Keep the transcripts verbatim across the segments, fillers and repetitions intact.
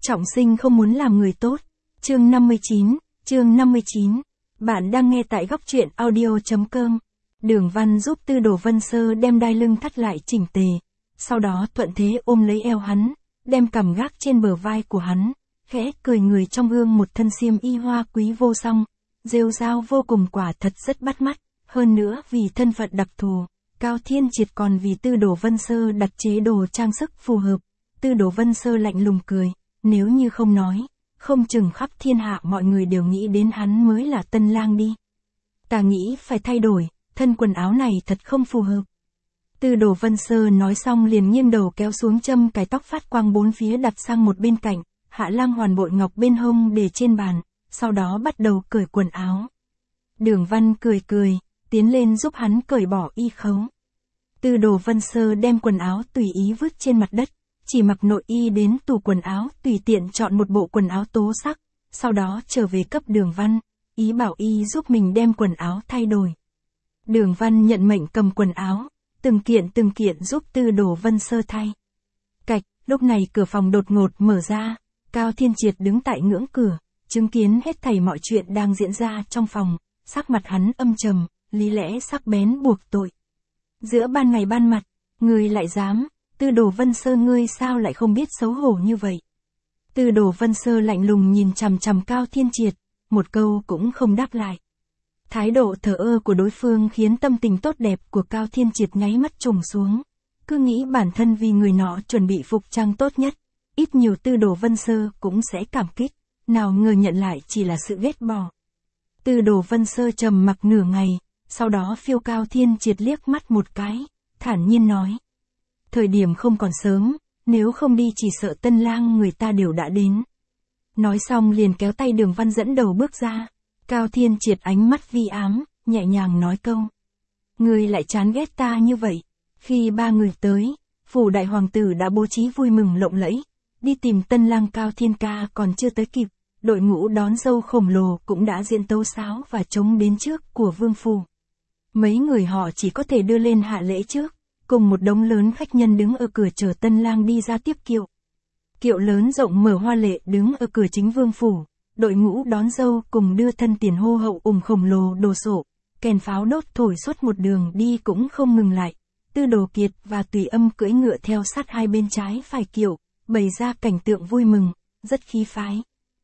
Trọng sinh không muốn làm người tốt. Chương năm mươi chín, chương năm mươi chín. Bạn đang nghe tại góc truyện audio chấm com. Đường Văn giúp Tư Đồ Vân Sơ đem đai lưng thắt lại chỉnh tề. Sau đó thuận thế ôm lấy eo hắn, đem cằm gác trên bờ vai của hắn, khẽ cười người trong gương một thân xiêm y hoa quý vô song, rêu rao vô cùng, quả thật rất bắt mắt. Hơn nữa vì thân phận đặc thù, Cao Thiên Triệt còn vì Tư Đồ Vân Sơ đặt chế đồ trang sức phù hợp. Tư Đồ Vân Sơ lạnh lùng cười, nếu như không nói, không chừng khắp thiên hạ mọi người đều nghĩ đến hắn mới là tân lang đi. Ta nghĩ phải thay đổi, thân quần áo này thật không phù hợp. Tư Đồ Vân Sơ nói xong liền nghiêng đầu kéo xuống châm cài tóc phát quang bốn phía đặt sang một bên cạnh, hạ lang hoàn bội ngọc bên hông để trên bàn, sau đó bắt đầu cởi quần áo. Đường Văn cười cười, tiến lên giúp hắn cởi bỏ y khấu. Tư Đồ Vân Sơ đem quần áo tùy ý vứt trên mặt đất, chỉ mặc nội y đến tủ quần áo tùy tiện chọn một bộ quần áo tố sắc, sau đó trở về cấp Đường Văn, ý bảo y giúp mình đem quần áo thay đổi. Đường Văn nhận mệnh cầm quần áo, từng kiện từng kiện giúp Tư Đồ Vân Sơ thay. Cạch, lúc này cửa phòng đột ngột mở ra, Cao Thiên Triệt đứng tại ngưỡng cửa, chứng kiến hết thảy mọi chuyện đang diễn ra trong phòng, sắc mặt hắn âm trầm, lý lẽ sắc bén buộc tội. Giữa ban ngày ban mặt, ngươi lại dám, Tư Đồ Vân Sơ ngươi sao lại không biết xấu hổ như vậy? Tư Đồ Vân Sơ lạnh lùng nhìn chằm chằm Cao Thiên Triệt, một câu cũng không đáp lại. Thái độ thờ ơ của đối phương khiến tâm tình tốt đẹp của Cao Thiên Triệt nháy mắt trùng xuống. Cứ nghĩ bản thân vì người nọ chuẩn bị phục trang tốt nhất, ít nhiều Tư Đồ Vân Sơ cũng sẽ cảm kích, nào ngờ nhận lại chỉ là sự ghét bỏ. Tư Đồ Vân Sơ trầm mặc nửa ngày, sau đó phiêu Cao Thiên Triệt liếc mắt một cái, thản nhiên nói. Thời điểm không còn sớm, nếu không đi chỉ sợ tân lang người ta đều đã đến. Nói xong liền kéo tay Đường Văn dẫn đầu bước ra. Cao Thiên Triệt ánh mắt vi ám, nhẹ nhàng nói câu. Ngươi lại chán ghét ta như vậy. Khi ba người tới, phủ đại hoàng tử đã bố trí vui mừng lộng lẫy. Đi tìm tân lang Cao Thiên ca còn chưa tới kịp, đội ngũ đón dâu khổng lồ cũng đã diễn tấu sáo và trống đến trước của vương phủ. Mấy người họ chỉ có thể đưa lên hạ lễ trước, cùng một đống lớn khách nhân đứng ở cửa chờ tân lang đi ra tiếp kiệu. Kiệu lớn rộng mở hoa lệ đứng ở cửa chính vương phủ, đội ngũ đón dâu cùng đưa thân tiền hô hậu ủng khổng lồ đồ sộ, kèn pháo đốt thổi suốt một đường đi cũng không ngừng lại. Tư Đồ Kiệt và Tùy Âm cưỡi ngựa theo sát hai bên trái phải kiệu, bày ra cảnh tượng vui mừng, rất khí phái.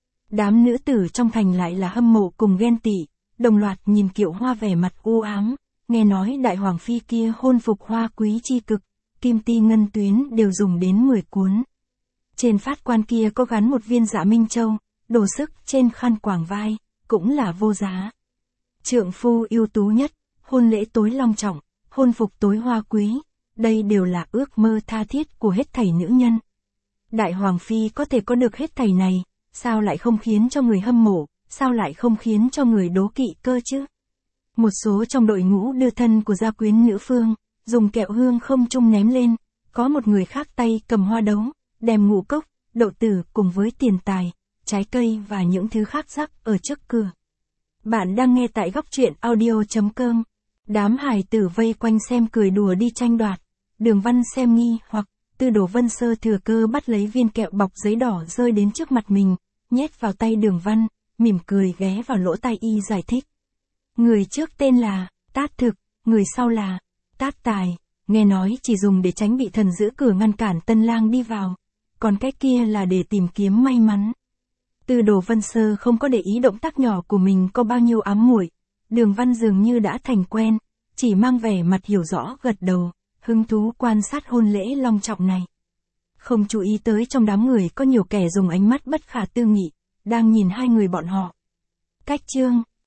Đám nữ tử trong thành lại là hâm mộ cùng ghen tị, đồng loạt nhìn kiệu hoa vẻ mặt u ám. Nghe nói đại hoàng phi kia hôn phục hoa quý chi cực, kim ti ngân tuyến đều dùng đến mười cuốn. Trên phát quan kia có gắn một viên Dạ Minh Châu, đồ sức trên khăn quàng vai, cũng là vô giá. Trượng phu ưu tú nhất, hôn lễ tối long trọng, hôn phục tối hoa quý, đây đều là ước mơ tha thiết của hết thảy nữ nhân. Đại hoàng phi có thể có được hết thảy này, sao lại không khiến cho người hâm mộ, sao lại không khiến cho người đố kỵ cơ chứ? Một số trong đội ngũ đưa thân của gia quyến nữ phương, dùng kẹo hương không trung ném lên, có một người khác tay cầm hoa đấu, đem ngũ cốc, đậu tử cùng với tiền tài, trái cây và những thứ khác rắc ở trước cửa. Bạn đang nghe tại góc truyện audio chấm com. Đám hài tử vây quanh xem cười đùa đi tranh đoạt. Đường Văn xem nghi hoặc, Tư Đồ Vân Sơ thừa cơ bắt lấy viên kẹo bọc giấy đỏ rơi đến trước mặt mình, nhét vào tay Đường Văn, mỉm cười ghé vào lỗ tai y giải thích. Người trước tên là Tát Thực, người sau là Tát Tài, nghe nói chỉ dùng để tránh bị thần giữ cửa ngăn cản tân lang đi vào, còn cái kia là để tìm kiếm may mắn. Tư Đồ Vân Sơ không có để ý động tác nhỏ của mình có bao nhiêu ám muội, Đường Văn dường như đã thành quen, chỉ mang vẻ mặt hiểu rõ gật đầu, hứng thú quan sát hôn lễ long trọng này. Không chú ý tới trong đám người có nhiều kẻ dùng ánh mắt bất khả tư nghị, đang nhìn hai người bọn họ. Cách chương